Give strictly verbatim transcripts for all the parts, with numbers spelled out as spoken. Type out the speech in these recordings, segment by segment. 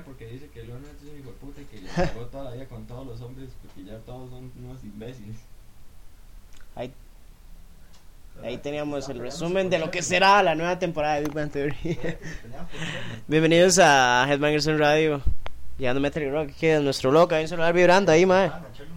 porque dice que Leonard es un hijo de puta y que le pegó toda la vida con todos los hombres porque ya todos son unos imbéciles. Ahí, ahí teníamos el resumen de lo que será la nueva temporada de Big Bang Theory. Bienvenidos a Headbangers en Radio. Llegando Metal Rock, aquí es nuestro loco, hay un celular vibrando ahí, mae.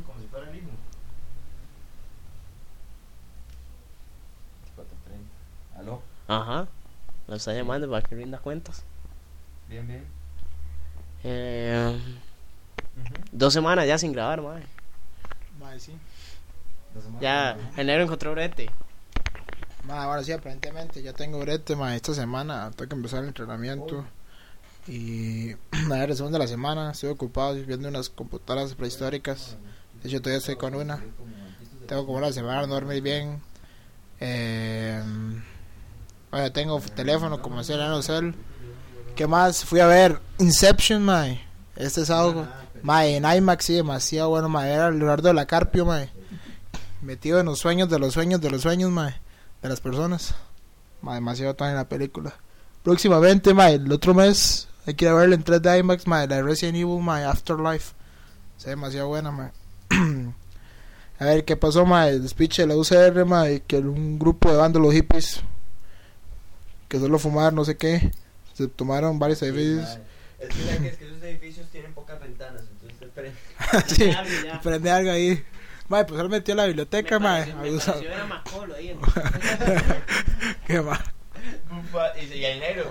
¿Aló? Ajá, lo está llamando para que rinda cuentas. Bien, bien. Eh, Uh-huh. Dos semanas ya sin grabar, mae. Mae, sí. Ya, enero encontró brete. Mae, ahora sí, aparentemente ya tengo brete, mae. Esta semana tengo que empezar el entrenamiento. Oh. Y a ver, el segundo de la semana estoy ocupado viendo unas computadoras prehistóricas. De hecho, todavía estoy con una. Tengo como una semana no dormir bien. Eh, oye, tengo teléfono como el Nanocell. ¿Qué más? Fui a ver Inception, mae. Este es algo. Mae, en IMAX, sí, demasiado bueno, mae. Era Leonardo DiCaprio, mae. Metido en los sueños de los sueños de los sueños, mae. De las personas. Mae, demasiado tan en la película. Próximamente, mae, el otro mes hay que ir a verla en tres D IMAX, mae. La de Resident Evil, mae, Afterlife. Se ve demasiado buena, mae. A ver, ¿qué pasó, mae? El speech de la U C R, mae. Que un grupo de vándalos hippies que solo fumar, no sé qué. Se tomaron varios edificios. Sí, es que, es que esos edificios tienen pocas ventanas, entonces te prende. Sí, algo prende algo ahí. Mae, pues él metió a la biblioteca, mae. Me pareció era Macolo ahí. Qué mal. Y el negro,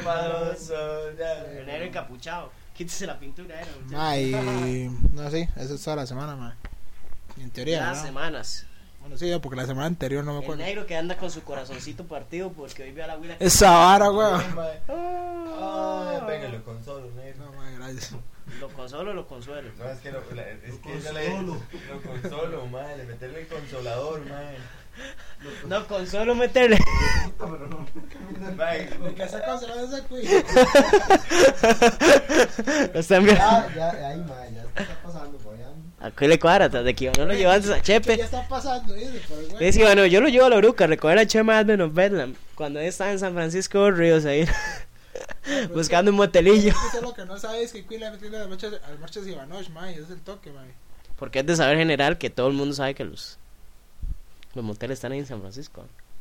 el negro encapuchado. Quítese la pintura, era. Mae, no, sí, eso es toda la semana, mae. En teoría, Las ¿no? semanas. Bueno, sí, porque la semana anterior no me acuerdo. El negro que anda con su corazoncito partido porque hoy vio a la huila. Esa vara, weón. Ay, pégalo con solo, negro. No, mae, gracias. ¿Lo consolo o lo consuelo? No, es que lo, la, es que yo le lo consolo, madre, meterle el consolador, madre. No, consuelo meterle. ¿Qué está consolando esa cuy? Lo están viendo. Ya, ya, ahí, madre, ya está pasando por allá. ¿A qué le cuadra? Tras de que no lo llevan a Chepe. Ya está pasando, dice, por el güey. Dice, bueno, yo lo llevo a la Bruca a recoger a Chema Advent of Bedlam. Cuando él estaba en San Francisco de Ríos ahí. Buscando un motelillo. Eso es lo que no sabes, que Cuy le metió las marchas, a las marchas de Ivanosh, mae. Ese es el toque, mae. Porque es de saber general que todo el mundo sabe que los los moteles están ahí en San Francisco.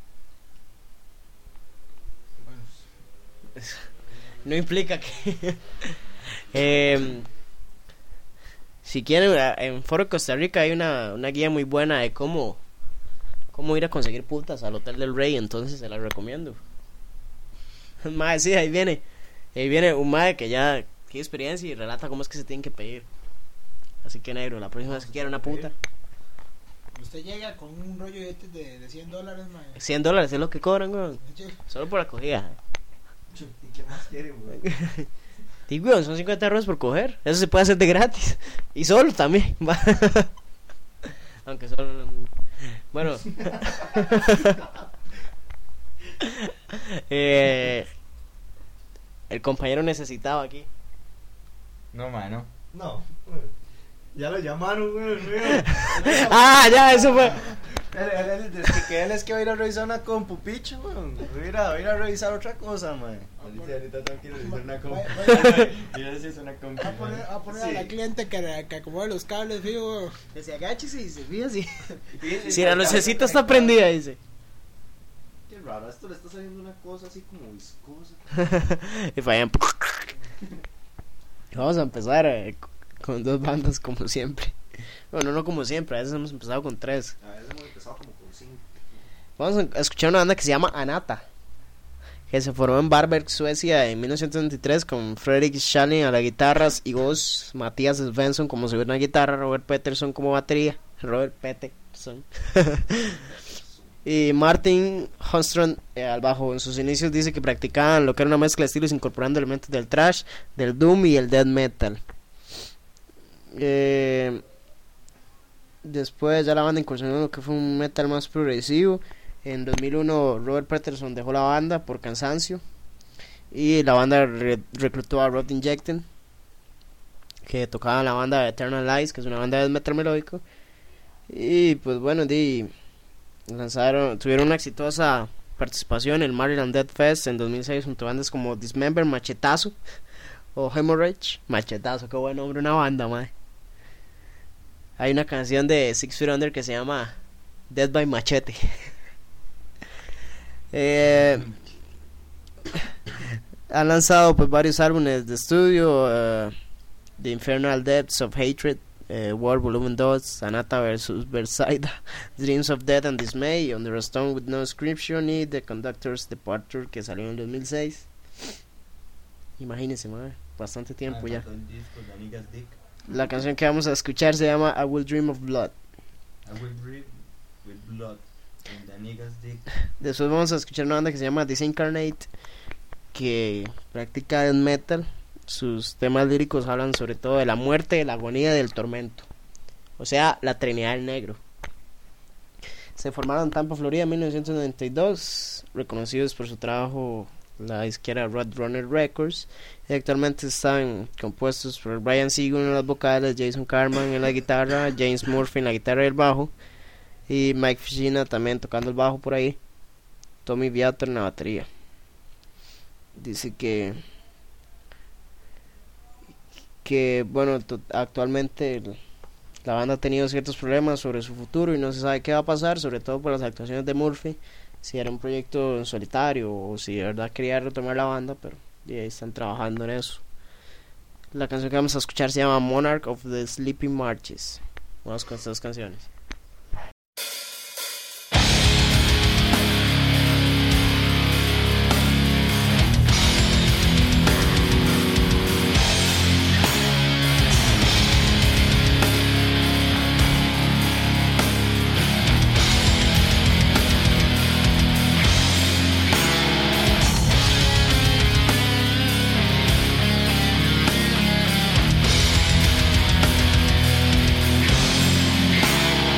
Bueno. No implica que eh, si quieren, en Foro Costa Rica hay una, una guía muy buena de cómo cómo ir a conseguir putas al Hotel del Rey, entonces se la recomiendo. Mae, sí, ahí viene ahí viene un mae que ya tiene experiencia y relata cómo es que se tienen que pedir. Así que, negro, la próxima vez que quiera una puta, usted llega con un rollo de este de, de cien dólares, mae. cien dólares es lo que cobran, güey. Solo por acogida. ¿Y qué más quiere, güey? Sí, güey, son cincuenta euros por coger. Eso se puede hacer de gratis. Y solo también. Aunque solo. Bueno. eh, el compañero necesitaba aquí. No, madre, no. No, ya lo llamaron, güey. Ah, ya, eso fue. Él, él, él, él, que él es que va a ir a revisar una compu, picho, güey. Va a ir a, va a, ir a revisar otra cosa, man. Ahorita tengo que revisar una compu. Yo sí es una compu. A poner, a, poner sí. a la cliente que, que acomode los cables, fijo, güey. Que se agache y se fía así. Si la lucecita está prendida, dice. Qué raro, esto le está saliendo una cosa así como viscosa. Y fallan. Vamos a empezar eh, con dos bandas como siempre. Bueno, no como siempre, a veces hemos empezado con tres. A veces hemos empezado como con cinco. Vamos a escuchar una banda que se llama Anata, que se formó en Varberg, Suecia en mil novecientos setenta y tres con Fredrik Schalin a las guitarras y voz, Matías Svensson como segunda guitarra, Robert Peterson como batería, Robert Peterson y Martin Holmström eh, al bajo. En sus inicios dice que practicaban lo que era una mezcla de estilos incorporando elementos del thrash, del doom y el death metal. Eh, después ya la banda incursionó en lo que fue un metal más progresivo. En dos mil uno Robert Peterson dejó la banda por cansancio y la banda re- reclutó a Rod Injected, que tocaba en la banda de Eternal Lies, que es una banda de metal melódico. Y pues bueno, di, lanzaron, tuvieron una exitosa participación en el Maryland Death Fest en dos mil seis junto a bandas como Dismember, Machetazo, o Hemorrhage, machetazo, qué buen nombre, una banda, mae. Hay una canción de Six Feet Under que se llama Dead by Machete. eh, han lanzado pues varios álbumes de estudio, uh, The Infernal Depths of Hatred, uh, War Volume dos, Sanata versus Versailles, Dreams of Death and Dismay, Under a Stone with No Inscription y The Conductor's Departure, que salió en el dos mil seis. Imagínense, madre, bastante tiempo Ah, ya. faltó el disco, The Niggas Dick. La canción que vamos a escuchar se llama I Will Dream of Blood. I will breathe with blood in the niggas dick. Después vamos a escuchar una banda que se llama Disincarnate, que practica death metal. Sus temas líricos hablan sobre todo de la muerte, de la agonía y del tormento. O sea, la Trinidad del Negro. Se formaron en Tampa, Florida en mil novecientos noventa y dos, reconocidos por su trabajo la disquera Roadrunner Records, y actualmente están compuestos por Brian Siegel en las vocales, Jason Carman en la guitarra, James Murphy en la guitarra y el bajo, y Mike Ficina también tocando el bajo por ahí, Tommy Viator en la batería. Dice que que bueno, to- actualmente el- la banda ha tenido ciertos problemas sobre su futuro y no se sabe qué va a pasar, sobre todo por las actuaciones de Murphy, si era un proyecto en solitario o si de verdad quería retomar la banda, pero y ahí están trabajando en eso. La canción que vamos a escuchar se llama Monarch of the Sleeping Marches. Vamos con estas canciones. Thank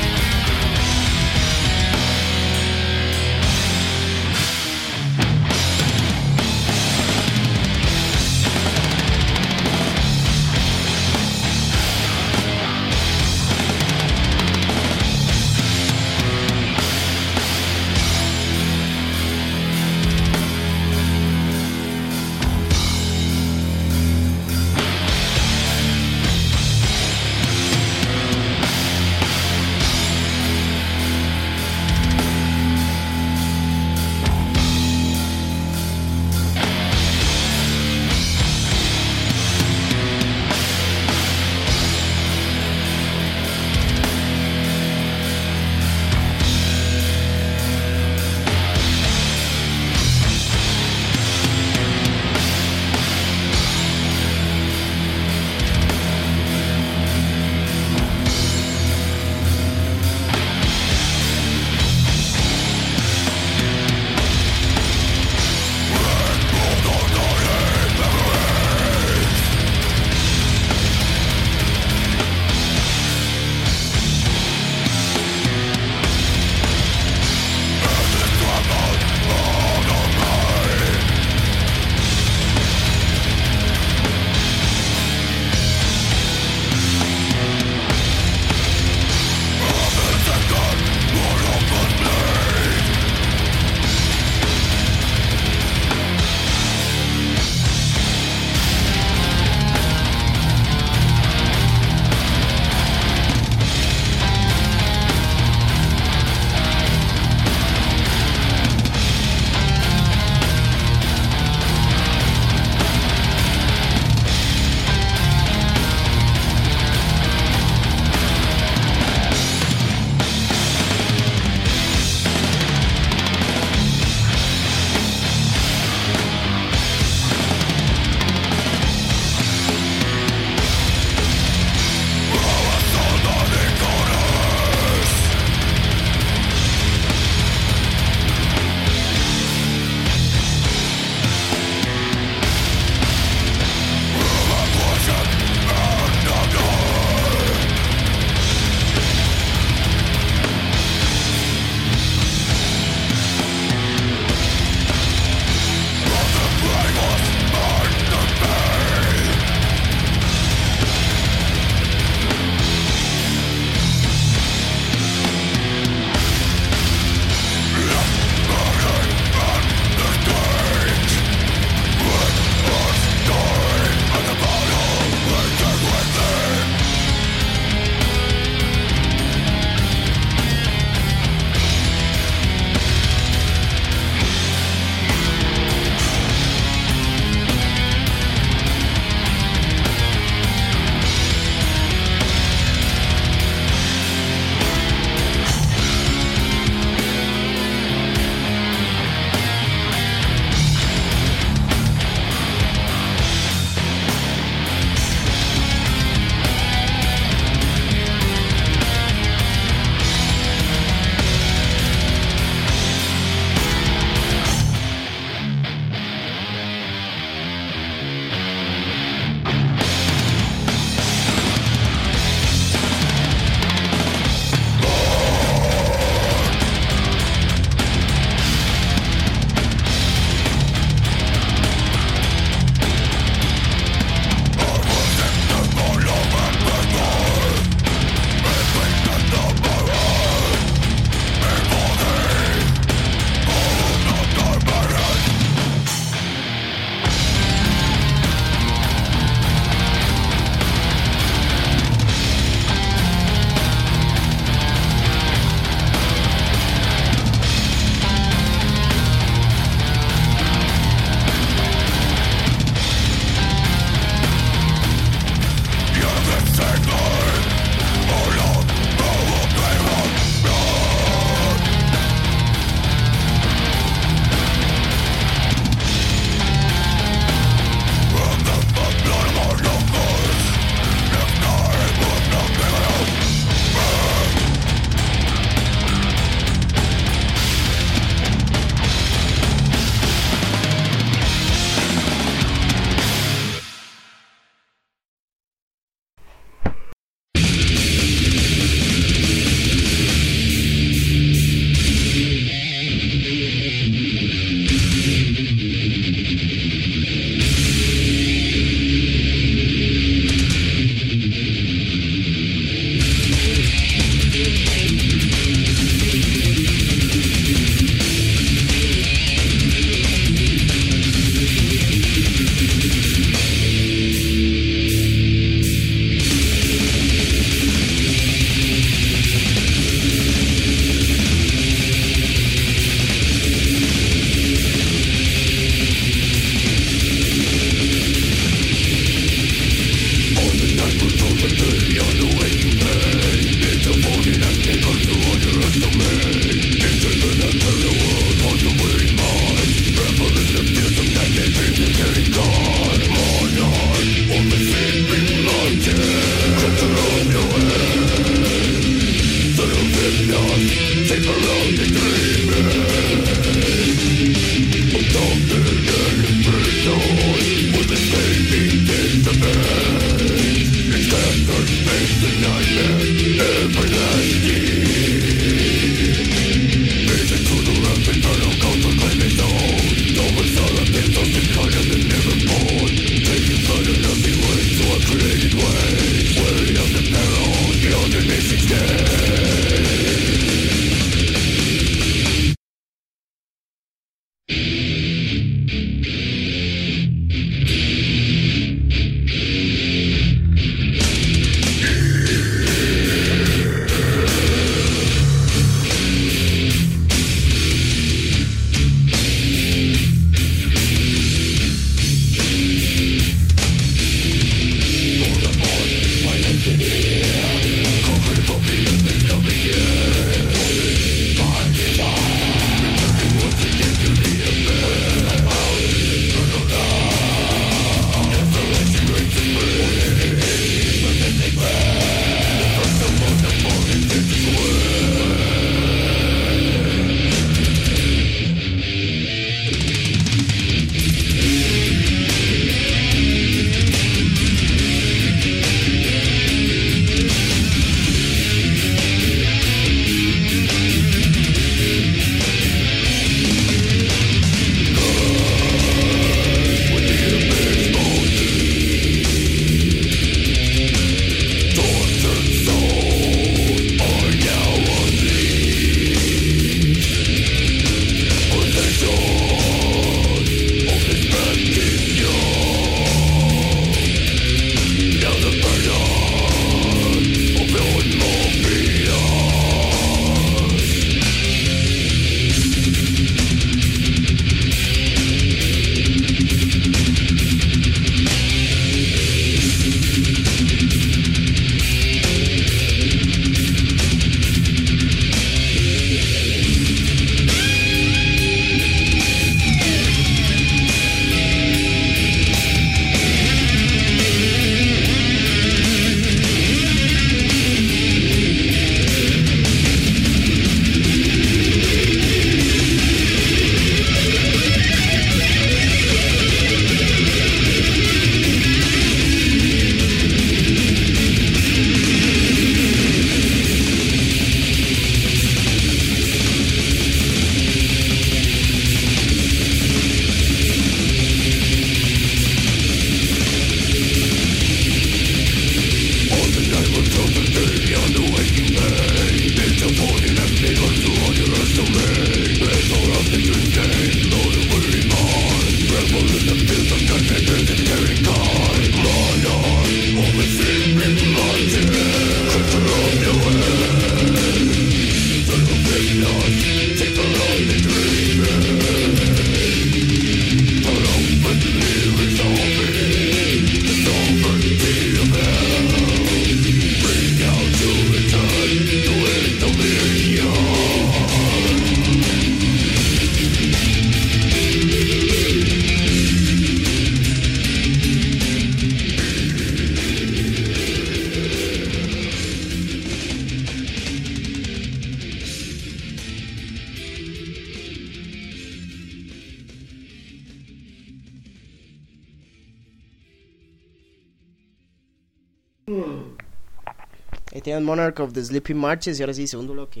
Ahí tienen Monarch of the Sleeping Marches y ahora sí, segundo bloque.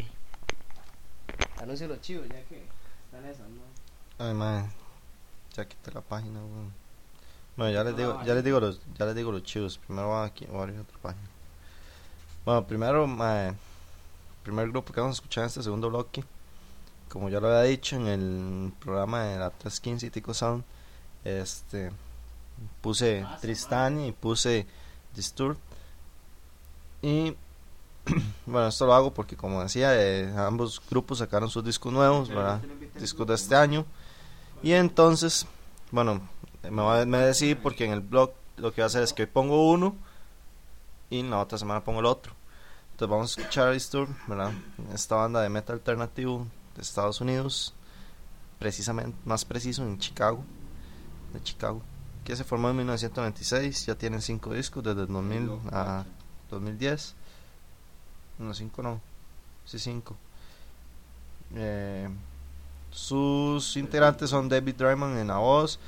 Anuncio los chivos, ya que están esas, ¿no? Ay, man, ya quité la página, weón. Bueno, ya les digo, ya les digo los, ya les digo los chivos. Primero voy aquí, voy a abrir otra página. Bueno, primero, man, primer grupo que vamos a escuchar en este segundo bloque, como ya lo había dicho en el programa de la trescientos quince y Tico Sound, este, puse Tristania y puse Disturbed. Y bueno, esto lo hago porque, como decía, eh, ambos grupos sacaron sus discos nuevos, ¿verdad? Discos de este año. Y entonces, bueno, me voy a me decidí porque en el blog lo que voy a hacer es que hoy pongo uno y en la otra semana pongo el otro. Entonces vamos a escuchar a Disturbed, ¿verdad? Esta banda de metal alternativo de Estados Unidos, precisamente, más preciso en Chicago, de Chicago, que se formó en mil novecientos noventa y seis. Ya tienen cinco discos desde el dos mil a dos mil diez. No, cinco no, sí, cinco. Eh, sus integrantes son David Draiman en la voz,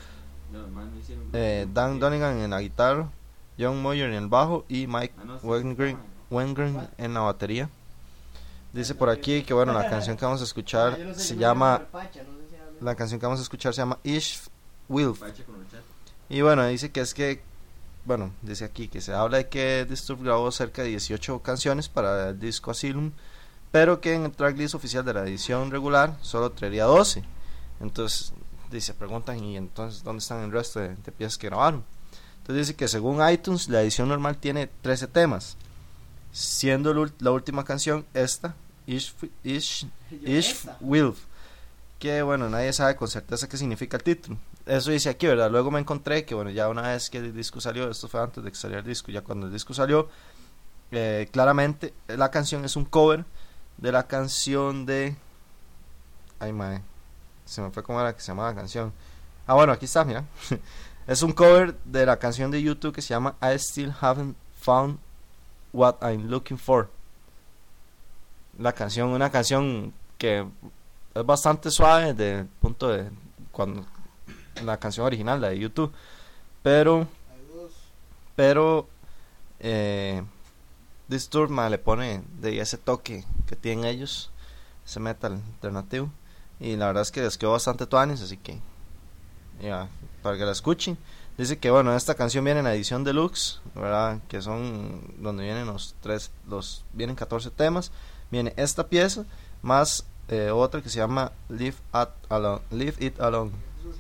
eh, Dan Donegan en la guitarra, John Moyer en el bajo y Mike Wengren, Wengren en la batería. Dice por aquí que, bueno, la canción que vamos a escuchar se llama, la canción que vamos a escuchar se llama Ish Wilf. Y bueno, dice que es que, bueno, dice aquí que se habla de que Disturbed grabó cerca de dieciocho canciones para el disco Asylum, pero que en el tracklist oficial de la edición regular solo traería doce. Entonces, dice, preguntan, ¿y entonces dónde están el resto de, de piezas que grabaron? Entonces dice que según iTunes la edición normal tiene trece temas, siendo el, la última canción esta, Ish, Ish, Ish Wilf, que bueno, nadie sabe con certeza qué significa el título. Eso dice aquí, ¿verdad? Luego me encontré que, bueno, ya una vez que el disco salió, esto fue antes de que saliera el disco, ya cuando el disco salió, eh, claramente la canción es un cover de la canción de... Ay, mae, se me fue como era que se llamaba la canción. Ah, bueno, aquí está, mira. Es un cover de la canción de YouTube que se llama I Still Haven't Found What I'm Looking For. La canción, una canción que es bastante suave desde el punto de cuando la canción original, la de YouTube, pero pero eh, Disturbed, ma, le pone de ese toque que tienen ellos, ese metal alternativo, y la verdad es que les quedó bastante tuanis, así que ya, para que la escuchen. Dice que bueno, esta canción viene en la edición deluxe, ¿verdad? Que son donde vienen los tres, los vienen catorce temas. Viene esta pieza más eh, otra que se llama Leave, at alone, Leave It Alone.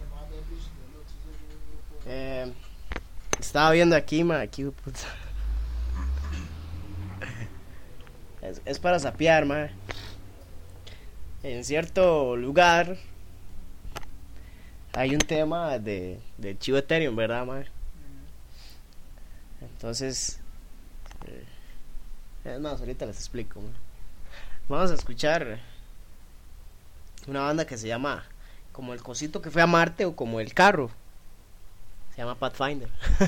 Eh, estaba viendo aquí, ma, aquí, puta. Es, es para sapear, ma. En cierto lugar hay un tema de, de Chivo Ethereum, ¿verdad, ma? Entonces, eh, es más, ahorita les explico, ma. Vamos a escuchar una banda que se llama como el cosito que fue a Marte o como el carro. Se llama Pathfinder.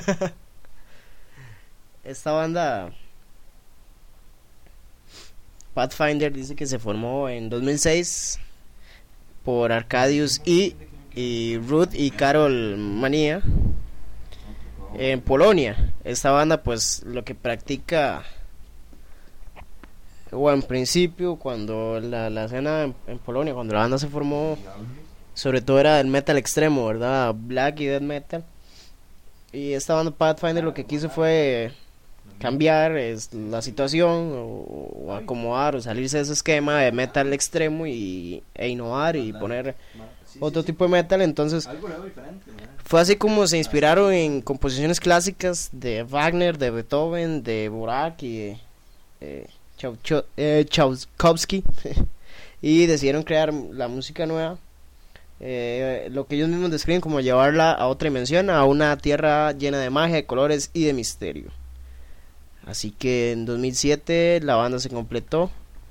Esta banda Pathfinder dice que se formó en dos mil seis por Arkadiusz y, y Ruth y Karol Mania en Polonia. Esta banda pues lo que practica, o en principio cuando la, la escena en, en Polonia, cuando la banda se formó, sobre todo era el metal extremo, ¿verdad? Black y death metal. Y esta banda Pathfinder lo que quiso fue cambiar es, la situación o, o acomodar o salirse de ese esquema de metal extremo y, e innovar y poner otro tipo de metal. Entonces fue así como se inspiraron en composiciones clásicas de Wagner, de Beethoven, de Dvorak y de eh, Chau, Chau, eh, Tchaikovsky y decidieron crear la música nueva, eh, lo que ellos mismos describen como llevarla a otra dimensión, a una tierra llena de magia, de colores y de misterio. Así que en dos mil siete la banda se completó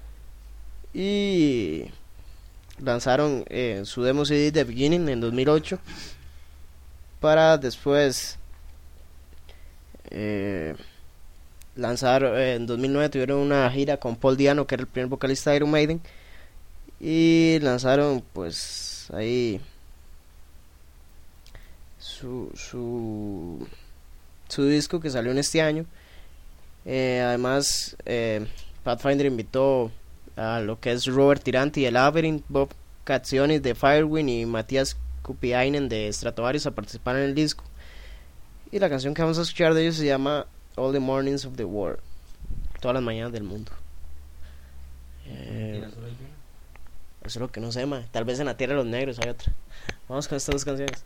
y lanzaron eh, su demo C D The Beginning en dos mil ocho, para después eh, lanzar eh, en dos mil nueve tuvieron una gira con Paul Diano, que era el primer vocalista de Iron Maiden, y lanzaron pues ahí su su su disco que salió en este año. Eh, además eh, Pathfinder invitó a lo que es Robert Tiranti de Labyrinth, Bob Katsionis de Firewind y Matías Kupiainen de Stratovarius a participar en el disco. Y la canción que vamos a escuchar de ellos se llama All the Mornings of the World, todas las mañanas del mundo. Eh, eso es lo que no sé, ma. Tal vez en la Tierra de los Negros hay otra. Vamos con estas dos canciones.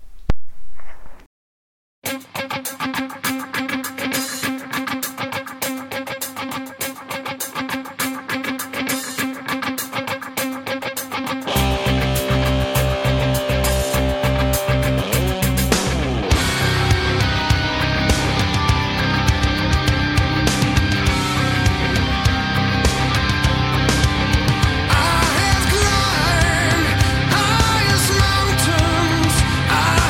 I have climbed highest mountains. I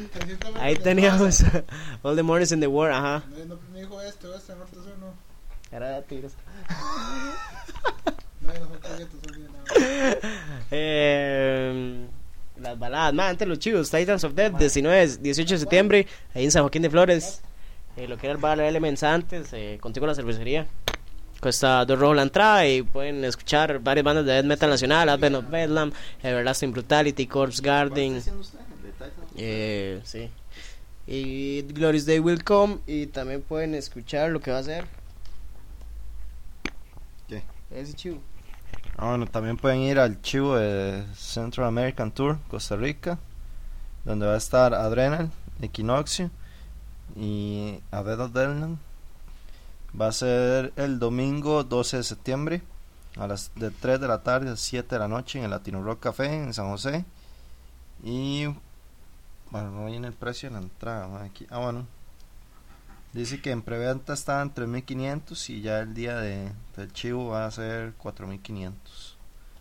trescientos Ahí metros de teníamos plaza. All the Mornings in the World, ajá. No, no me dijo este, este, norte, sur, no. Era de Tigres. No, no son proyectos, son bien nada. Eh, las baladas, más antes los chivos, Titans of Death, diecinueve, dieciocho de septiembre, ahí en San Joaquín de Flores. Eh, lo que era el bar Elements antes, eh, contigo la cervecería. Cuesta dos rojos la entrada y pueden escuchar varias bandas de death metal nacional, Advent of Bedlam, Everlasting Brutality, Corpse Garden. Eh, sí. Y Glorious Day Will Come. Y también pueden escuchar lo que va a ser. ¿Qué? Ese chivo. Ah, bueno, también pueden ir al chivo de Central American Tour, Costa Rica, donde va a estar Adrenal, Equinoxio y Advent of Bedlam. Va a ser el domingo doce de septiembre a las de tres de la tarde a siete de la noche en el Latino Rock Café en San José. Y bueno, no viene el precio de la entrada, ¿no? Aquí. Ah, bueno, dice que en preventa está en tres mil quinientos y ya el día de, del chivo va a ser cuatro mil quinientos.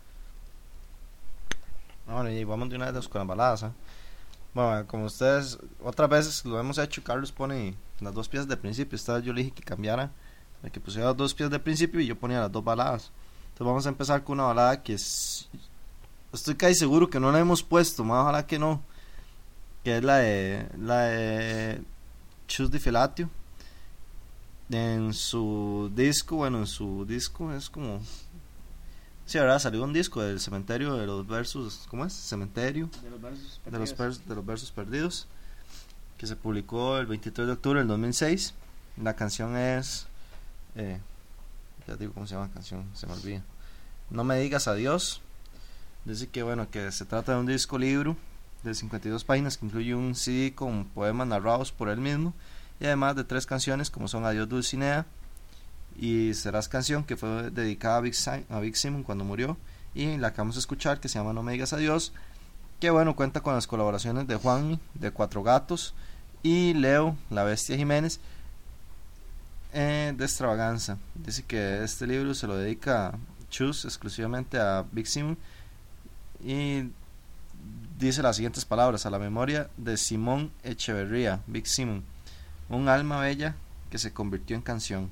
Ah, bueno, y vamos de una vez con las baladas, ¿eh? Bueno, como ustedes otras veces lo hemos hecho, Carlos pone las dos piezas de principio. Esta vez yo le dije que cambiara, que pusiera las dos piezas de principio y yo ponía las dos baladas. Entonces vamos a empezar con una balada que es, estoy casi seguro que no la hemos puesto, más ojalá que no, que es la de la de Chus Di Filatio. En su disco, bueno, en su disco es como, sí, verdad, salió un disco del Cementerio de los Versos, ¿cómo es? Cementerio De los versos de los, vers- de los versos perdidos, que se publicó el veintitrés de octubre del dos mil seis. La canción es eh, ya digo cómo se llama la canción, se me olvida. No me digas adiós. Dice que bueno, que se trata de un disco libro de cincuenta y dos páginas que incluye un C D con poemas narrados por él mismo y además de tres canciones como son Adiós Dulcinea y Serás Canción, que fue dedicada a Big, si- a Big Simon cuando murió, y la que vamos a escuchar que se llama No me digas adiós, que bueno, cuenta con las colaboraciones de Juanmi de Cuatro Gatos y Leo la Bestia Jiménez eh, de Extravaganza. Dice que este libro se lo dedica Chus exclusivamente a Big Simon y dice las siguientes palabras: a la memoria de Simón Echeverría, Big Simon, un alma bella que se convirtió en canción.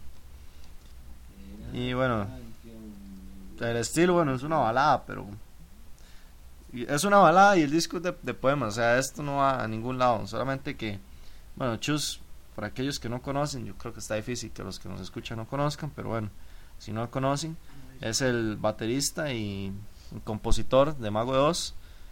Y bueno, el estilo, bueno, es una balada, pero es una balada y el disco es de, de poemas, o sea, esto no va a ningún lado, solamente que, bueno, Chus, para aquellos que no conocen, yo creo que está difícil que los que nos escuchan no conozcan, pero bueno, si no lo conocen, es el baterista y el compositor de Mago de Oz,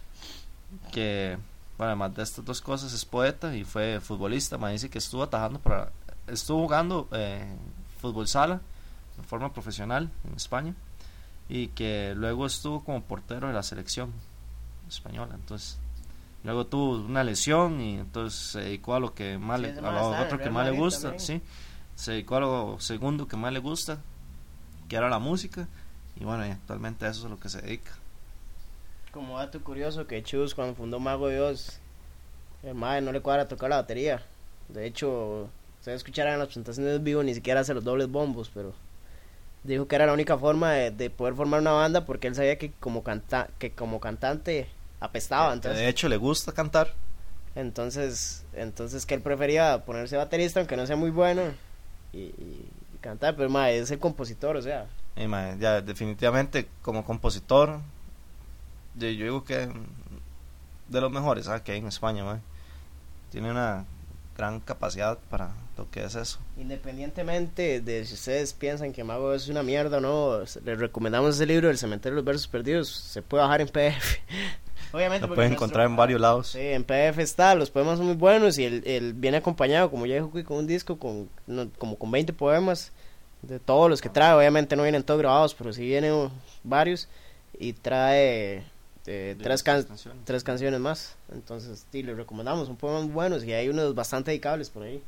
que, bueno, además de estas dos cosas es poeta y fue futbolista. Me dice que estuvo atajando para, estuvo jugando eh, fútbol sala de forma profesional en España y que luego estuvo como portero de la selección española. Entonces luego tuvo una lesión y entonces se dedicó a lo que más Sí, le, ese a man lo está en otro el que Real más le Madrid gusta, también. sí, se dedicó a lo segundo que más le gusta, que era la música, y bueno, y actualmente a eso es a lo que se dedica. Como dato curioso, que Chus cuando fundó Mago de Oz, el madre no le cuadra tocar la batería. De hecho, ustedes escucharán en las presentaciones en vivo, ni siquiera hace los dobles bombos, pero dijo que era la única forma de, de poder formar una banda, porque él sabía que como canta que como cantante apestaba. Que Entonces, de hecho le gusta cantar. entonces, entonces que él prefería ponerse baterista, aunque no sea muy bueno, y, y, y cantar. Pero madre, es el compositor, o sea. Y, mae, ya definitivamente como compositor, yo, yo digo que de los mejores, ¿sabes? Que hay en España, mae. Tiene una gran capacidad para lo que es eso. Independientemente de si ustedes piensan que Mago es una mierda o no, les recomendamos ese libro, El Cementerio de los Versos Perdidos. Se puede bajar en P D F. Obviamente, Lo porque pueden nuestro- encontrar en varios lados. Sí, en P D F está, los poemas son muy buenos y él, él viene acompañado, como ya dijo, Cuy, con un disco con no, como con veinte poemas de todos los que trae. Obviamente no vienen todos grabados, pero sí vienen uh, varios, y trae eh, tres, can- tres canciones más. Entonces sí, les recomendamos, son poemas buenos y hay unos bastante dedicables por ahí.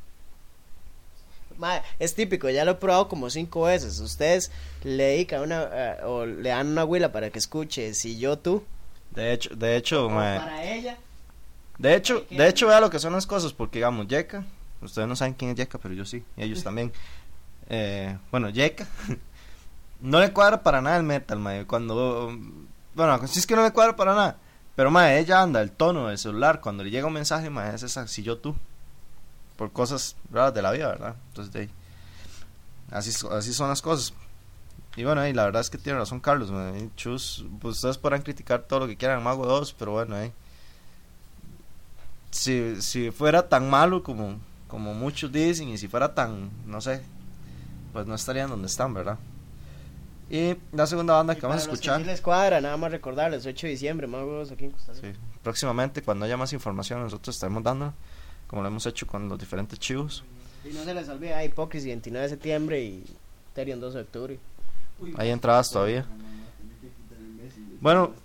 Mae, es típico, ya lo he probado como cinco veces. Ustedes le dedican una eh, o le dan una huila para que escuche Si Yo Tú, De hecho, de hecho, o mae, para ella. de hecho, de hecho vea lo que son las cosas, porque digamos, Yeka, ustedes no saben quién es Yeka, pero yo sí, y ellos también. Eh, bueno, Yeka no le cuadra para nada el metal, mae. Cuando, bueno, si es que no le cuadra para nada, Pero, mae, ella anda el tono del celular. Cuando le llega un mensaje, mae, es esa, si yo tú. Por cosas raras de la vida, ¿verdad? Entonces, de ahí, así, así son las cosas. Y bueno, ahí, la verdad es que tiene razón Carlos, mae. Chus, pues ustedes podrán criticar todo lo que quieran Mago dos, pero bueno, ahí. Si, si fuera tan malo como, como muchos dicen, y si fuera tan, no sé, pues no estarían donde están, ¿verdad? Y la segunda banda que Y vamos a para los que escuchar, sí les cuadra, nada más recordarles, ocho de diciembre, Mago dos aquí en Costa Rica. sí, próximamente, cuando haya más información, nosotros estaremos dando, como lo hemos hecho con los diferentes chivos. Y no se les olvide, hay Hypocrisy veintinueve de septiembre y Therion dos de octubre. Hay entradas todavía. Bueno,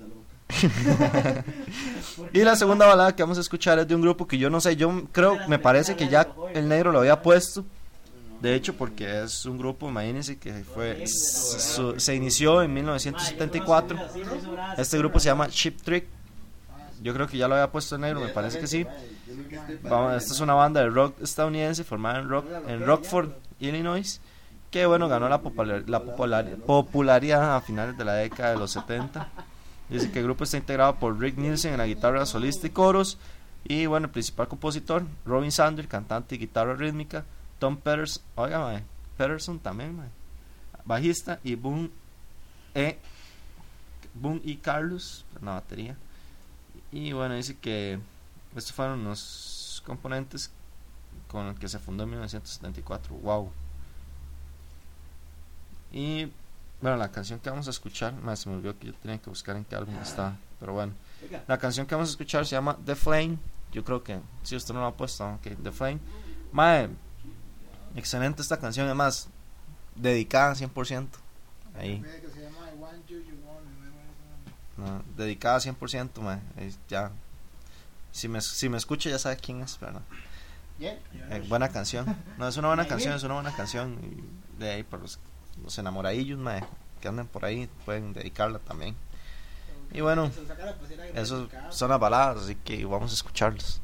y la segunda balada que vamos a escuchar es de un grupo que yo no sé, yo creo, me parece que ya el negro lo había puesto. De hecho, porque es un grupo, imagínense, que fue su, se inició en mil novecientos setenta y cuatro. Este grupo se llama Cheap Trick. Yo creo que ya lo había puesto el negro, me parece que sí. Vamos, esta es una banda de rock estadounidense formada en, rock, en Rockford, Illinois, que bueno, ganó la, popular, la popular, popularidad a finales de la década de los setenta. Dice que el grupo está integrado por Rick Nielsen en la guitarra solista y coros, y bueno, el principal compositor, Robin Sander, cantante y guitarra rítmica, Tom Peterson, oiga, mae, Peterson también, mae, bajista, y Boone E. Boone y Carlos en la batería. Y bueno, dice que estos fueron los componentes con los que se fundó en mil novecientos setenta y cuatro. Wow. Y bueno, la canción que vamos a escuchar, mae, se me olvidó que yo tenía que buscar en qué álbum estaba, pero bueno, la canción que vamos a escuchar se llama The Flame. Yo creo que si usted no lo ha puesto, ok, The Flame, mae, excelente esta canción, además dedicada cien por ciento ahí, no, dedicada cien por ciento, mae, es, ya, si me, si me escucha ya sabe quién es, ¿verdad? Eh, buena canción, no, es una buena canción, es una buena canción, y de ahí para los, los enamoradillos, mae, que andan por ahí, pueden dedicarla también. Y bueno, esos son las baladas, así que vamos a escucharlos.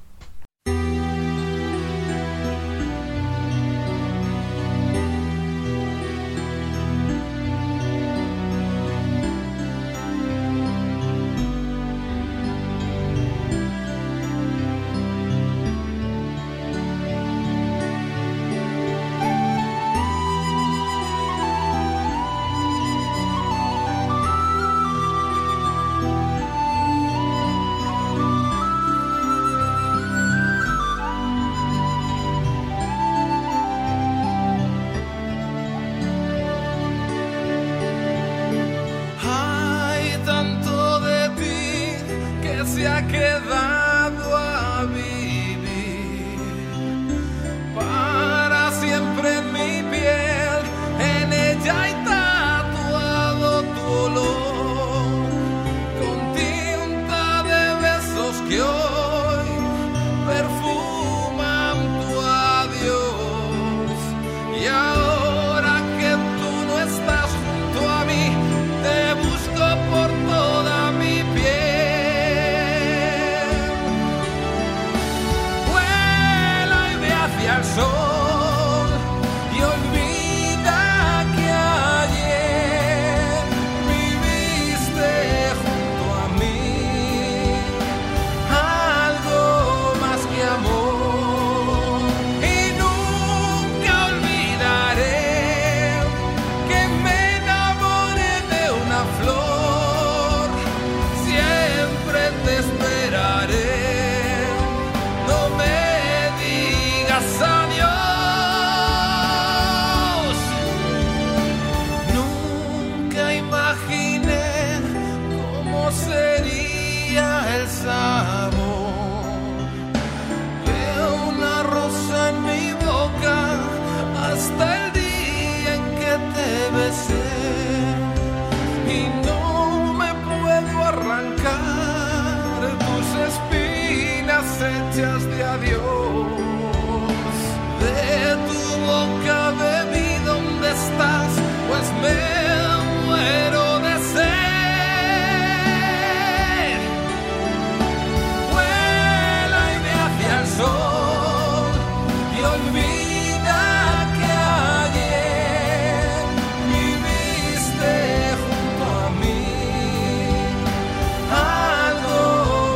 Algo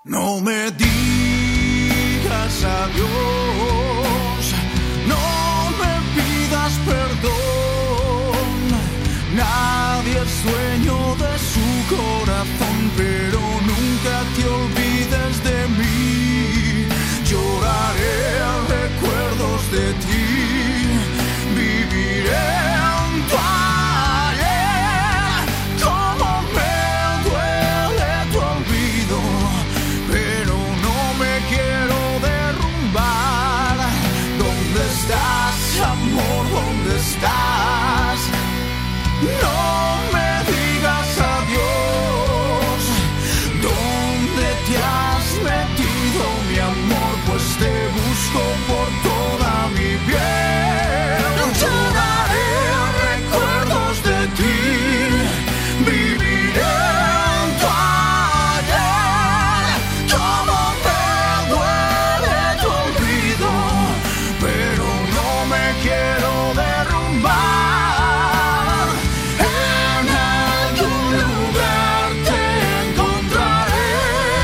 No me digas adiós, no me pidas perdón. Nadie es dueño de su corazón, pero nunca te olvides de mí. Lloraré recuerdos de ti, viviré en tu ayer. Cómo me duele tu olvido, pero no me quiero derrumbar. ¿Dónde estás, amor? ¿Dónde estás? No me digas adiós. ¿Dónde te has metido, mi amor? Pues te busco por toda mi piel. Lloraré recuerdos de ti, viviré en tu ayer. Cómo me duele tu olvido, pero no me quiero derrumbar. En algún lugar te encontraré.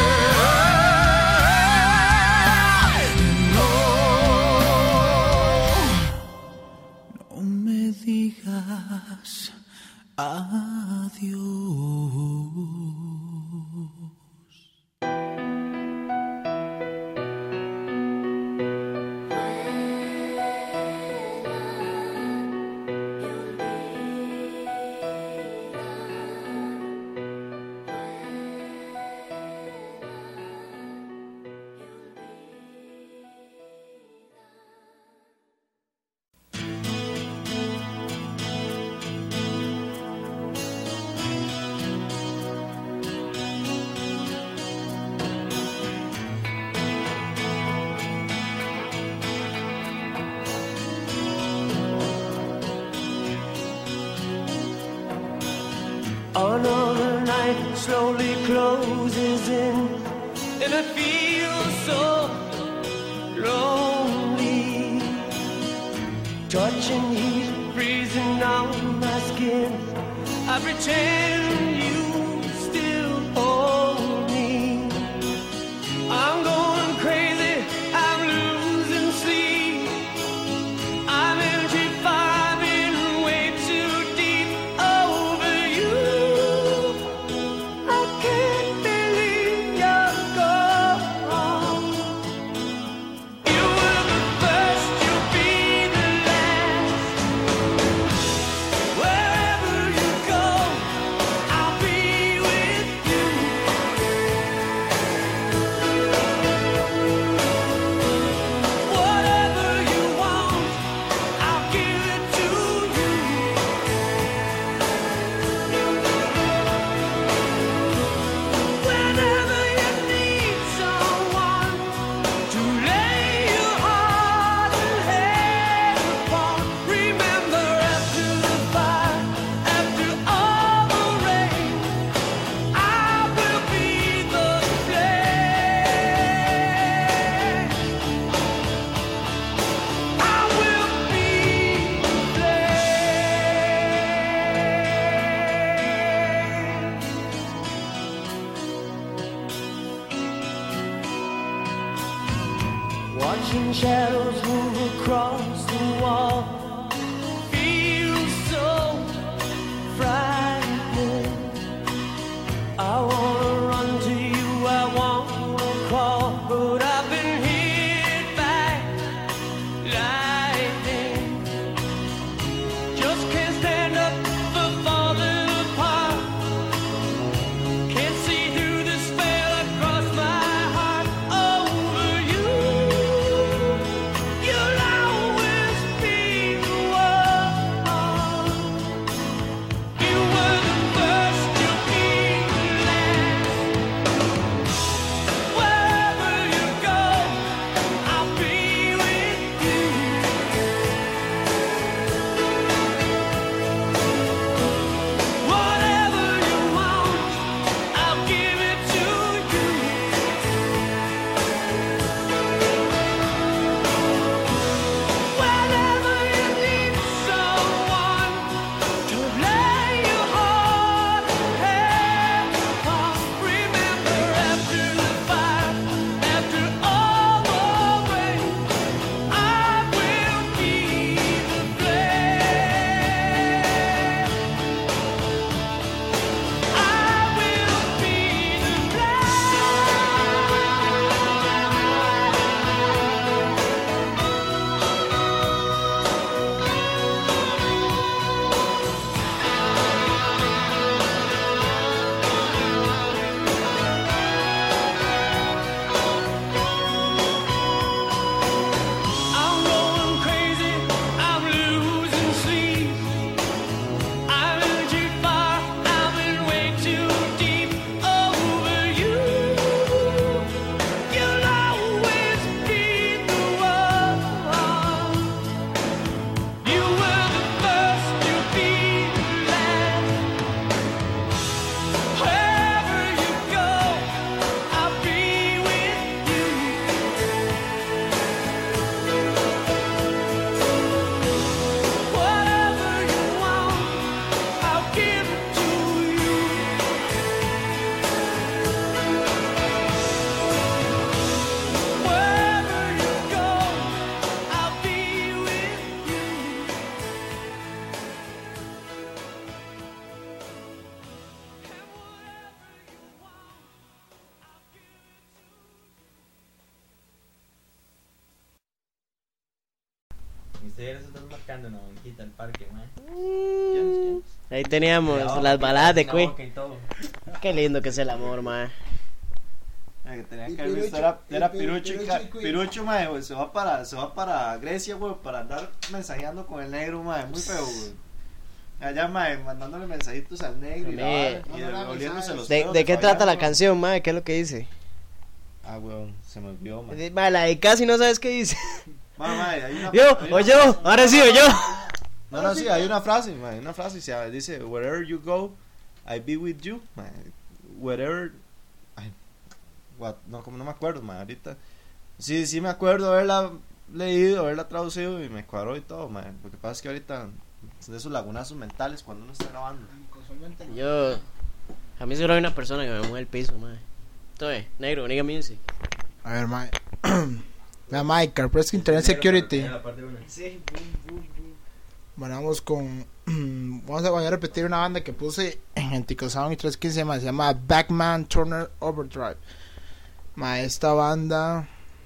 No, no me digas adiós. Another night slowly closes in, and I feel so lonely. Touching heat freezing on my skin, I pretend you still hold me. I'm going crazy, I'm losing sleep. I'm energy vibing way too deep over you. I can't believe you're gone. You were the first, you'll be the last. Wherever you go, I'll be with you. Whatever you want, I'll give it to you. Whenever you need someone to lay your heart and head upon, remember after the fire, after all the rain, I will be the flame. I will be the flame. Watching shadows move across the wall feels so frightening. I wanna run to you, I wanna crawl, but I've been hit by lightning. Just can't stand up for falling apart. Can't see through the spell across my heart over you. You'll always be the one. You were the first, you'll be the last. Y ustedes están marcando una banquita al parque, man. Mm, ahí teníamos las baladas de Cui. Qué lindo que es el amor, mae. Que tenía Y que haber visto Pirucho, era, era y Pi- Pirucho y Pirucho Ca- y Cui. Pirucho, mae, güey, se va para se va para Grecia, güey, para andar mensajeando con el negro, mae, muy feo, güey. Allá, mae, mandándole mensajitos al negro y, la Amé. vara, y No, no, no, oliéndose los ¿De, pedos de qué Fabián, trata la güey. canción, mae? ¿Qué es lo que dice? Ah, weón, se me olvidó, mae. Eh, Mae, la de casi no sabes qué dice. Mae, mae, hay una Yo, hay o una yo, frase- ahora sí, o yo. No, no, sí, hay una frase, mae, hay una frase, se dice, wherever you go, I be with you, mae. Wherever ay, what, no, como no me acuerdo, mae, ahorita. Sí, sí me acuerdo haberla leído, haberla traducido y me cuadró y todo, mae. Lo que pasa es que ahorita son de esos lagunazos mentales cuando uno está grabando. Yo, a mí solo hay una persona que me mueve el piso, mae. Entonces, negro, nigga music. A ver, Mike. La Mike, Carpresco Internet Security. Sí, Bueno, vamos con. Vamos a, voy a repetir una banda que puse en Antico Sound y trescientos quince más. Se llama Backman Turner Overdrive. Ma, esta banda.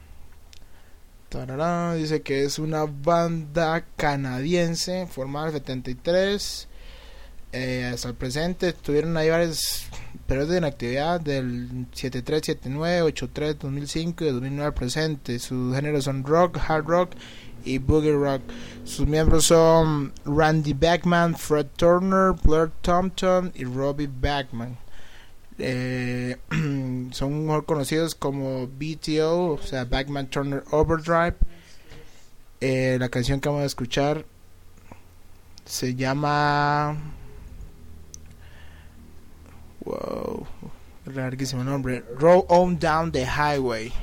Tarará, dice que es una banda canadiense formada en el setenta y tres. Eh, hasta el presente tuvieron ahí varios periodos de inactividad del setenta y tres, setenta y nueve, ochenta y tres, dos mil cinco y dos mil nueve al presente. Sus géneros son rock, hard rock y boogie rock. Sus miembros son Randy Bachman, Fred Turner, Blair Thompson y Robbie Bachman. Eh, son mejor conocidos como B T O, o sea, Bachman Turner Overdrive. Eh, la canción que vamos a escuchar se llama... Wow, larguísimo nombre. Roll on down the highway.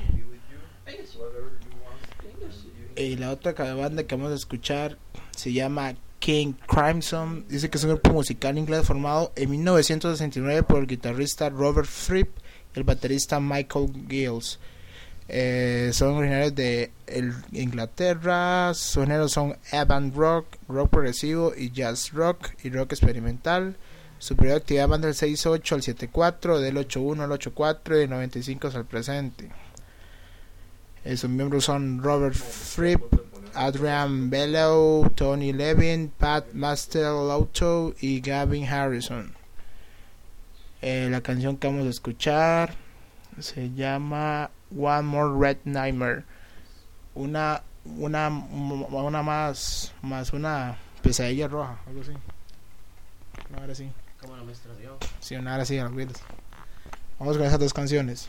Y la otra banda que vamos a escuchar se llama King Crimson. Dice que es un grupo musical inglés formado en mil novecientos sesenta y nueve por el guitarrista Robert Fripp y el baterista Michael Giles. Eh, son originarios de el, Inglaterra. Sus géneros son avant rock, rock progresivo y jazz rock y rock experimental. Su periodo de actividad van del sesenta y ocho al setenta y cuatro, del ochenta y uno al ochenta y cuatro y del noventa y cinco hasta el presente. Eh, sus miembros son Robert Fripp, Adrian Bellow, Tony Levin, Pat Mastelotto y Gavin Harrison. Eh, la canción que vamos a escuchar se llama One More Red Nightmare. Una una una más más una pesadilla roja, algo así. Una hora así. Como la menstruación. Sí, una hora así a los Beatles. Vamos con esas dos canciones.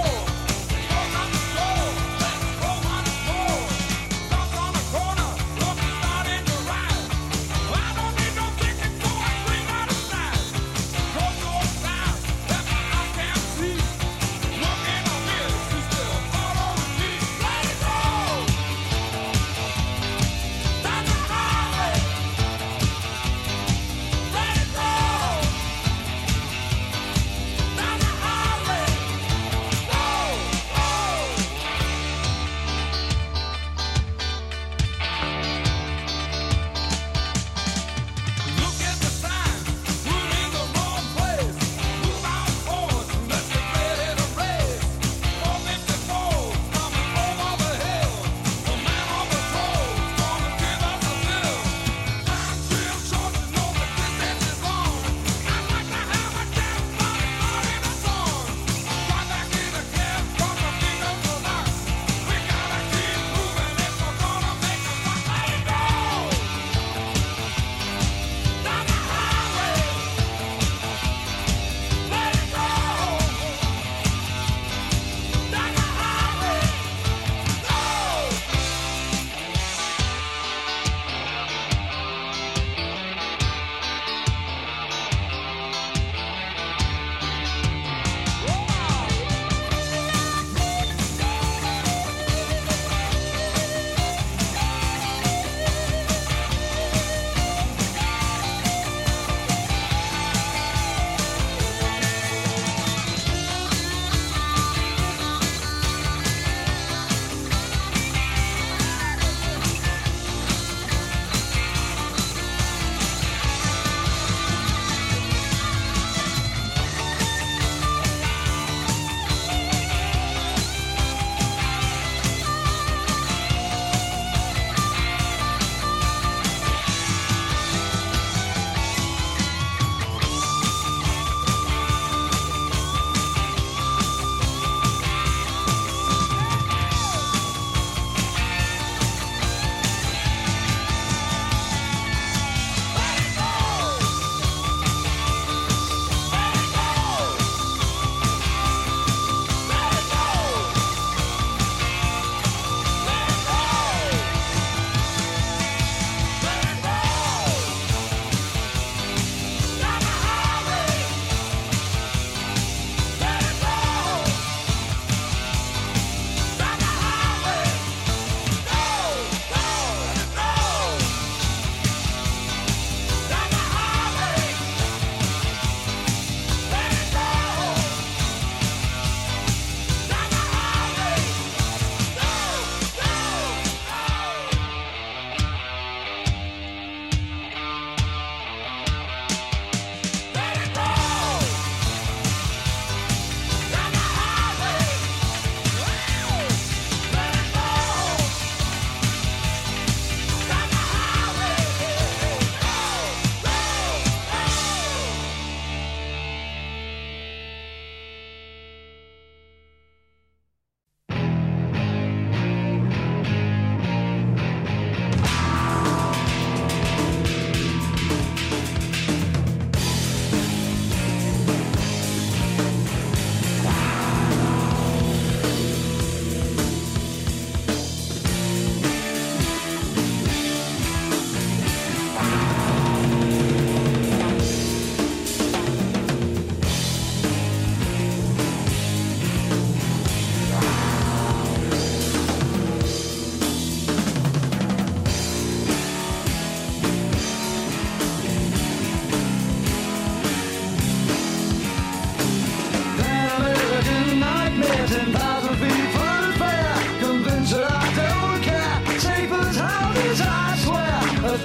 Look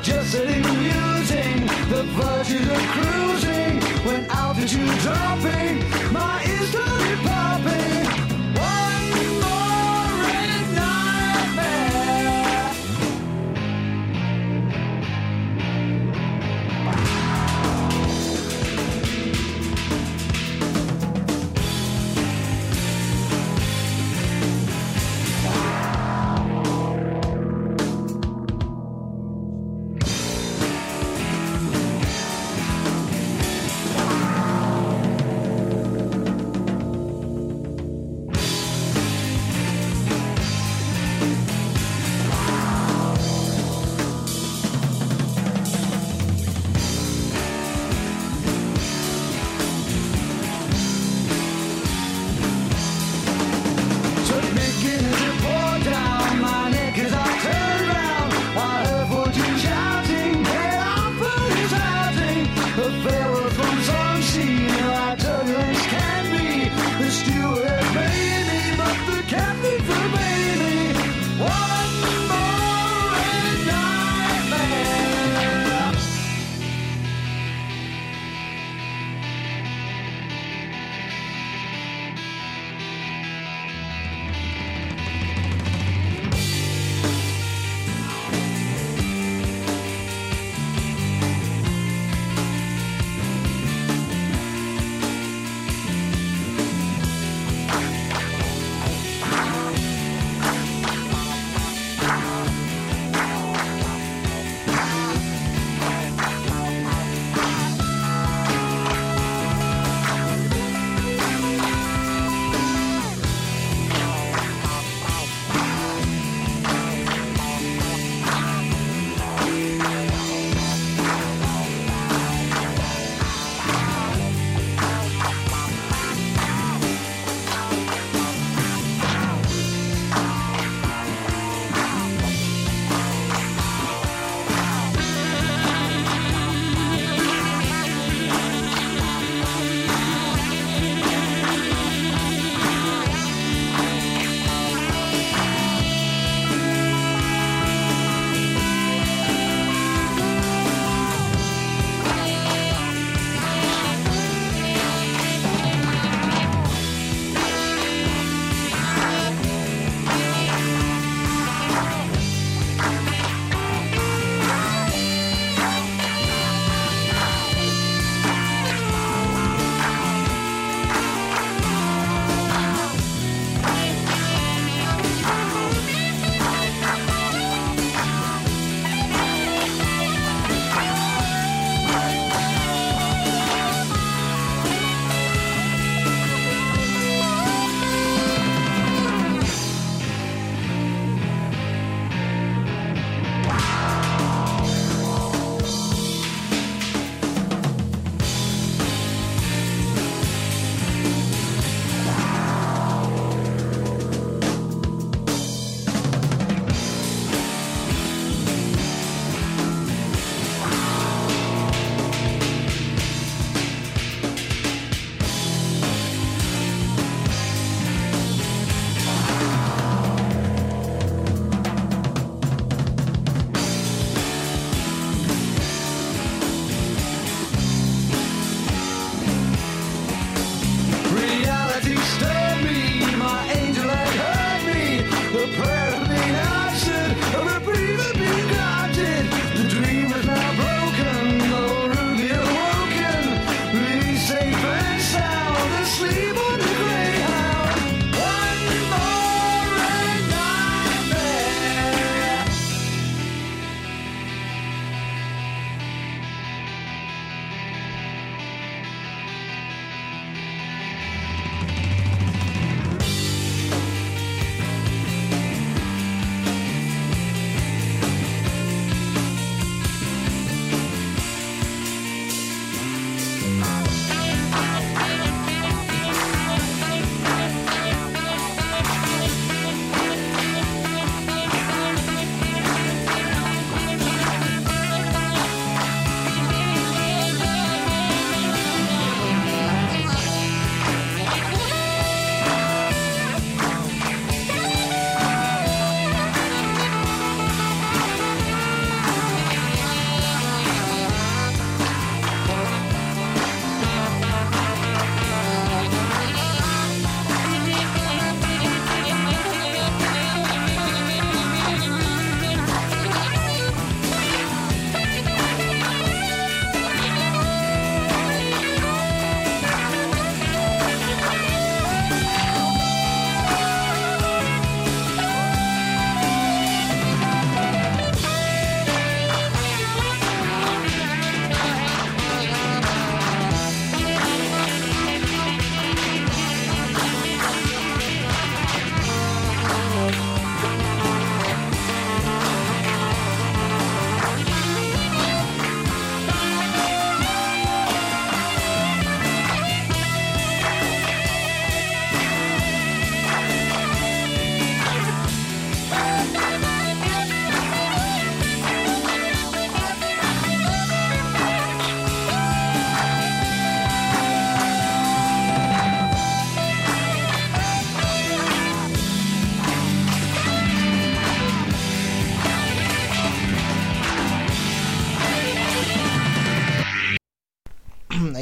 just sitting musing, the virtues of cruising, when altitude dropping, my ears started popping. One more red nightmare.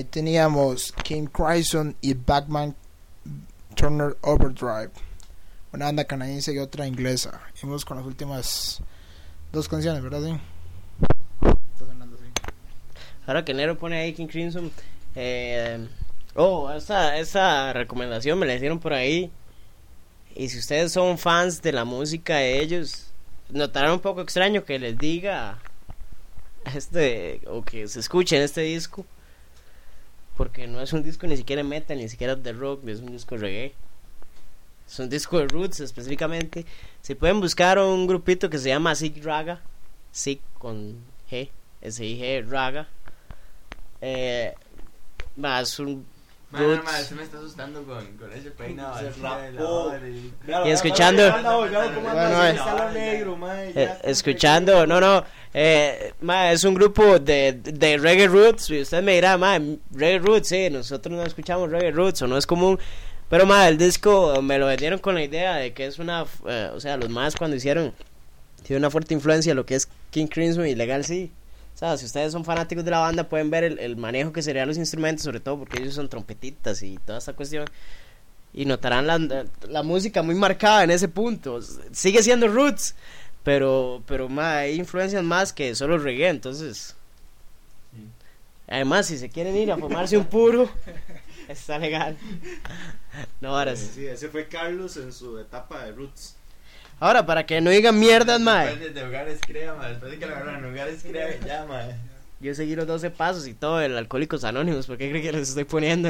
Ahí teníamos King Crimson y Batman Turner Overdrive. Una banda canadiense y otra inglesa. Y vamos con las últimas dos canciones, ¿verdad? Sí. Está sonando así. Ahora que Nero pone ahí King Crimson, eh, oh, esa, esa recomendación me la hicieron por ahí. Y si ustedes son fans de la música de ellos, notarán un poco extraño que les diga este, o que se escuche en este disco, porque no es un disco ni siquiera metal, ni siquiera de rock, es un disco reggae. Es un disco de roots específicamente. Si pueden buscar un grupito que se llama Sig Raga, Sig con G, S I G Raga, eh, más un Mano, roots. madre, se me está asustando con, con ese peinado. Se así de rapó. lavadora y- Y escuchando- Bueno, eh. negro, mae, Eh, ya. escuchando, no, no, eh, ma, es un grupo de, de reggae roots. Y usted me dirá, ma, reggae roots, sí, nosotros no escuchamos reggae roots o no es común. Pero, ma, el disco me lo vendieron con la idea de que es una, eh, o sea, los más cuando hicieron, tiene una fuerte influencia lo que es King Crimson y Legal C. O sea, si ustedes son fanáticos de la banda pueden ver el, el manejo que serían los instrumentos, sobre todo porque ellos son trompetitas y toda esta cuestión. Y notarán la, la, la música muy marcada en ese punto. Sigue siendo roots, pero, pero ma, hay influencias más que solo reggae, entonces... Sí. Además, si se quieren ir a fumarse un puro, está legal. No, ahora sí. Sí, ese fue Carlos en su etapa de Roots. Ahora, para que no digan mierdas, mae. Después de Hogares Crea, madre. Después de que lo agarraron Hogares Crea, ya, madre. Yo seguí los doce pasos y todo, el Alcohólicos Anónimos, ¿por qué creen que los estoy poniendo?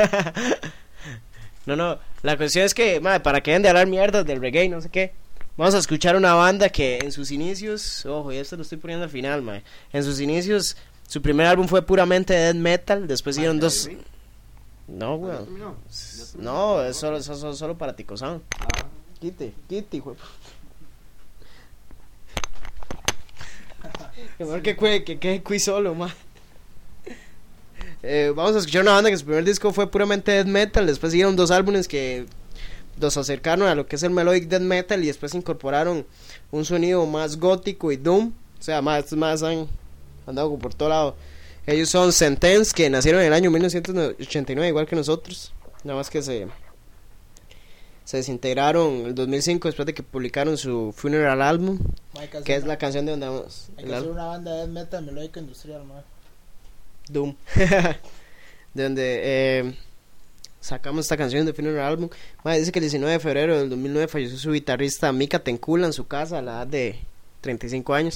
No, no, la cuestión es que, mae, para que dejen de hablar mierdas del reggae, no sé qué. Vamos a escuchar una banda que en sus inicios, ojo, y esto lo estoy poniendo al final, mae. En sus inicios, su primer álbum fue puramente death metal, después hicieron dos... No, weón. No, es solo, eso, eso, solo para Ticozán. Quite, quite, hijo. Que mejor que cue- que quede cui solo, ma. Eh, vamos a escuchar una banda que su primer disco fue puramente death metal. Después siguieron dos álbumes que los acercaron a lo que es el melodic death metal y después incorporaron un sonido más gótico y doom. O sea, más, estos más han andado como por todo lado. Ellos son Sentence, que nacieron en el año mil novecientos ochenta y nueve, igual que nosotros. Nada más que se se desintegraron en el dos mil cinco después de que publicaron su Funeral Album, Hay que hacer que es una- la canción de donde vamos. Hay el que hacer álbum. una banda de death metal melódico industrial, man. Doom. De donde eh, sacamos esta canción de Funeral Album. Madre, dice que el diecinueve de febrero del dos mil nueve falleció su guitarrista Mika Tenkula en su casa a la edad de treinta y cinco años.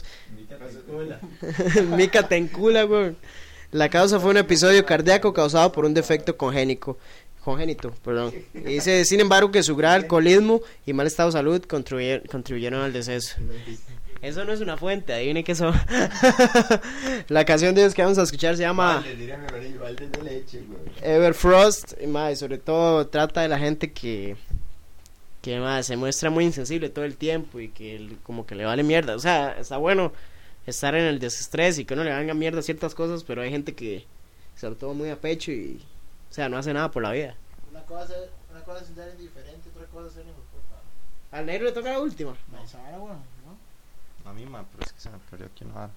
Mika Tenkula, güey. La causa fue un episodio cardíaco causado por un defecto congénico. Congénito, perdón. Y dice, sin embargo, que su gran alcoholismo y mal estado de salud contribuye- contribuyeron al deceso. Eso no es una fuente, adivinen qué son. La canción de ellos que vamos a escuchar se llama Le diré a mi amarillo, balde de leche, güey. Everfrost. Y más, sobre todo trata de la gente que que más se muestra muy insensible todo el tiempo y que el- como que le vale mierda. O sea, está bueno estar en el desestrés y que uno le haga mierda a ciertas cosas, pero hay gente que se lo toma muy a pecho y, o sea, no hace nada por la vida. Una cosa es ser, una cosa es ser indiferente, otra cosa es ser hijoputa. Al negro le toca la última. No, Sara, bueno, ¿no? A mí, ma, pero es que se me perdió aquí una vara.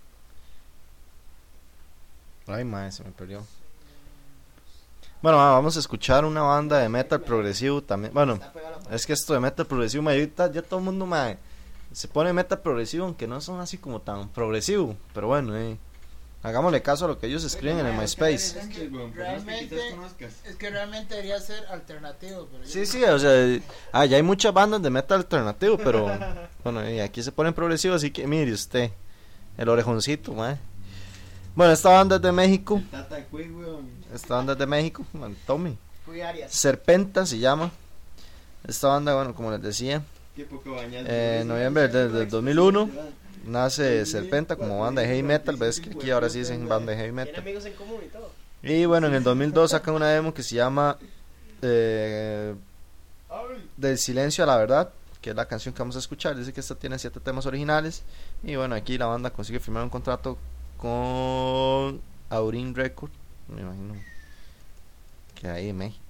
Ay, ma, se me perdió. Bueno, ma, vamos a escuchar una banda de metal progresivo también. Bueno, es que esto de metal progresivo, ma, ahorita ya todo el mundo, ma, se pone metal progresivo, aunque no son así como tan progresivo. Pero bueno, eh, hagámosle caso a lo que ellos escriben en el MySpace. Realmente, es que realmente debería ser alternativo, pero yo- Sí, sí, o sea, ah, ya hay muchas bandas de metal alternativo, pero bueno, y aquí se ponen progresivos, así que mire usted, el orejoncito, ma. Bueno, esta banda es de México, Tata Quick, weón. esta banda es de México, man, Tommy. Fui Arias. Serpenta se llama. Esta banda, bueno, como les decía, Qué poco bañado. Eh, en noviembre del- del dos mil uno nace Serpenta como banda de heavy metal. Ves que aquí ahora sí dicen banda de heavy Tiene metal. amigos en común y todo. Y bueno, en el dos mil dos sacan una demo que se llama eh, Del Silencio a la Verdad, que es la canción que vamos a escuchar. Dice que esta tiene siete temas originales. Y bueno, aquí la banda consigue firmar un contrato con Aurin Record, me imagino que ahí en México.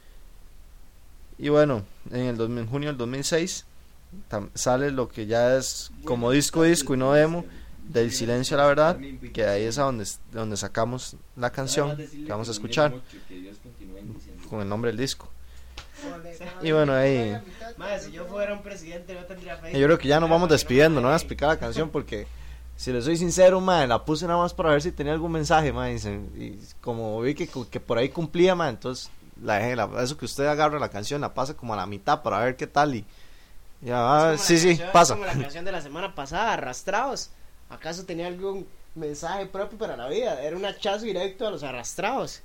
Y bueno, en el dos mil, en junio del dos mil seis tam- sale lo que ya es como disco disco y no demo, del silencio a la verdad, que ahí es a donde, donde sacamos la canción que vamos a escuchar con el nombre del disco. Y bueno, ahí Madre, si yo fuera un presidente no tendría fe. yo creo que ya nos vamos despidiendo, no voy a explicar la canción porque si les soy sincero, madre, la puse nada más para ver si tenía algún mensaje, madre, y, se- y como vi que, que por ahí cumplía, madre, entonces la dejé, la- eso que usted agarra la canción, la pasa como a la mitad para ver qué tal y ya, ah, Es como sí, la sí, canción- pasa. Es como la canción de la semana pasada, Arrastrados. ¿Acaso tenía algún mensaje propio para la vida? Era un hachazo directo a los arrastrados.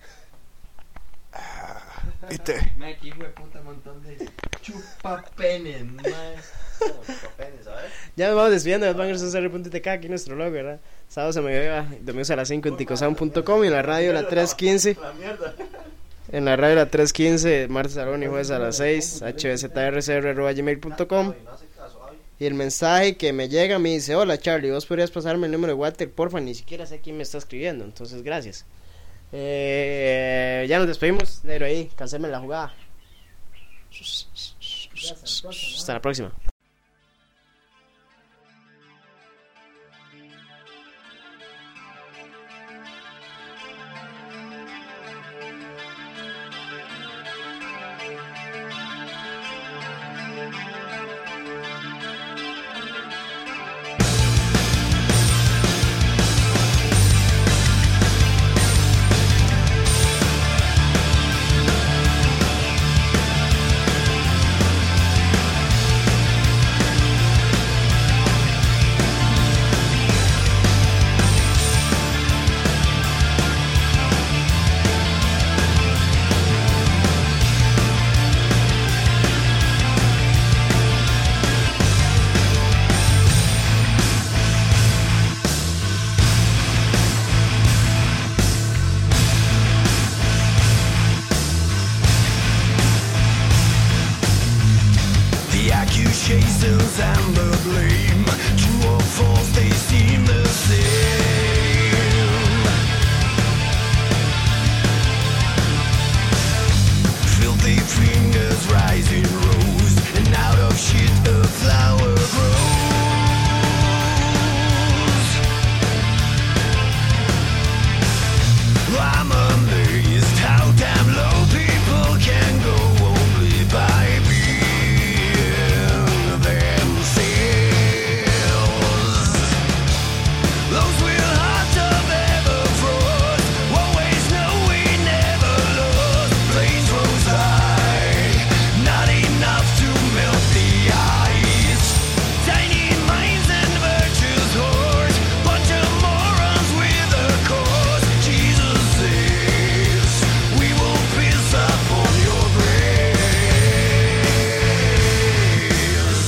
¿Viste? Mae, aquí hijo de puta montón de chupapenes, mae. Ya nos vamos despidiendo de bangers punto c r punto t k, aquí nuestro blog, ¿verdad? Sábados a mediodía, domingos a las cinco en ticosound punto com y en la radio la trescientos quince. En la radio la trescientos quince, martes a lunes y jueves a las seis, h b z r c r arroba gmail punto com. Y el mensaje que me llega me dice: hola Charlie, vos podrías pasarme el número de Walter, porfa, ni siquiera sé quién me está escribiendo, entonces gracias. Eh, ya nos despedimos, negro ahí, cancélme la jugada. Hasta la próxima. The accusations and the blame, true or false, they seem the same. Filthy fingers rise in rows, and out of shit a flower grows. I'm amazed how damn low people can go only by being themselves. Those with hearts of ever froze, always know we never lost. Flames rose high, not enough to melt the ice. Tiny minds and virtues horse, bunch of morons with a cause. Jesus says, we will piss upon your graves.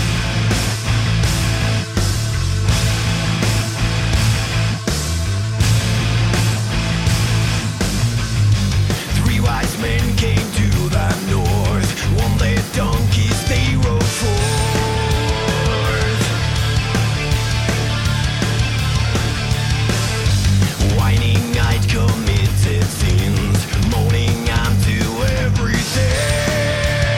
Three wise men came to the north, one led donkeys they rode forth. Whining I'd committed sins, moaning I'm to everything.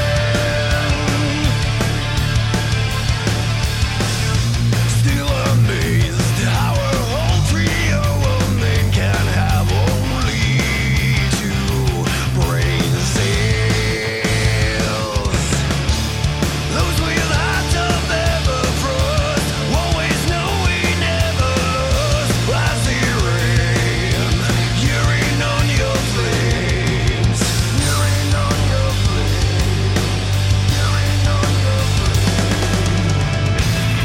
Still amazed how a whole trio of men can have only two brain cells. Those with hearts of ever frost, always know we never lost. As they rain, urine on your flames, urine on your flames, urine on your flames.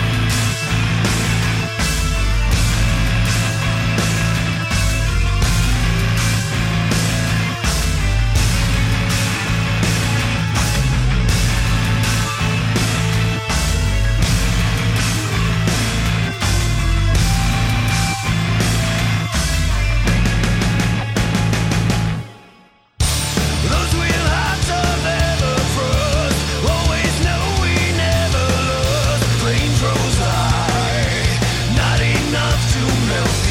Those with hearts of ever frost, always know we never lost. Flames rose high, not enough to melt